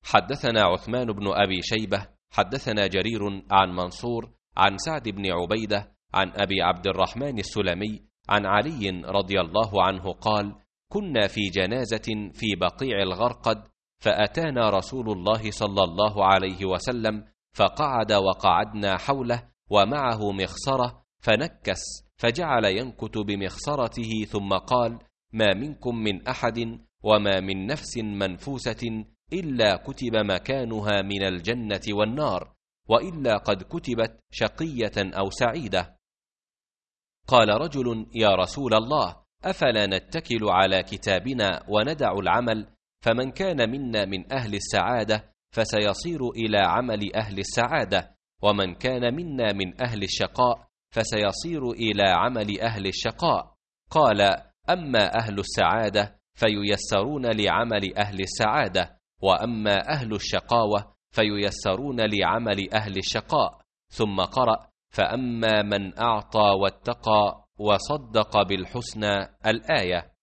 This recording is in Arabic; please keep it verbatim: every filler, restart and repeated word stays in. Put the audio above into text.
حدثنا عثمان بن أبي شيبة حدثنا جرير عن منصور عن سعد بن عبيدة عن أبي عبد الرحمن السلمي عن علي رضي الله عنه قال: كنا في جنازة في بقيع الغرقد، فأتانا رسول الله صلى الله عليه وسلم فقعد وقعدنا حوله ومعه مخصرة، فنكس فجعل ينكت بمخصرته، ثم قال: ما منكم من أحد وما من نفس منفوسة إلا كتب مكانها من الجنة والنار، وإلا قد كتبت شقية أو سعيدة. قال رجل: يا رسول الله، أفلا نتكل على كتابنا وندع العمل؟ فمن كان منا من أهل السعادة فسيصير إلى عمل أهل السعادة، ومن كان منا من أهل الشقاء فسيصير إلى عمل أهل الشقاء. قال: أما أهل السعادة فييسرون لعمل أهل السعادة، وأما أهل الشقاوة فييسرون لعمل أهل الشقاء. ثم قرأ: فأما من أعطى واتقى وصدق بالحسنى الآية.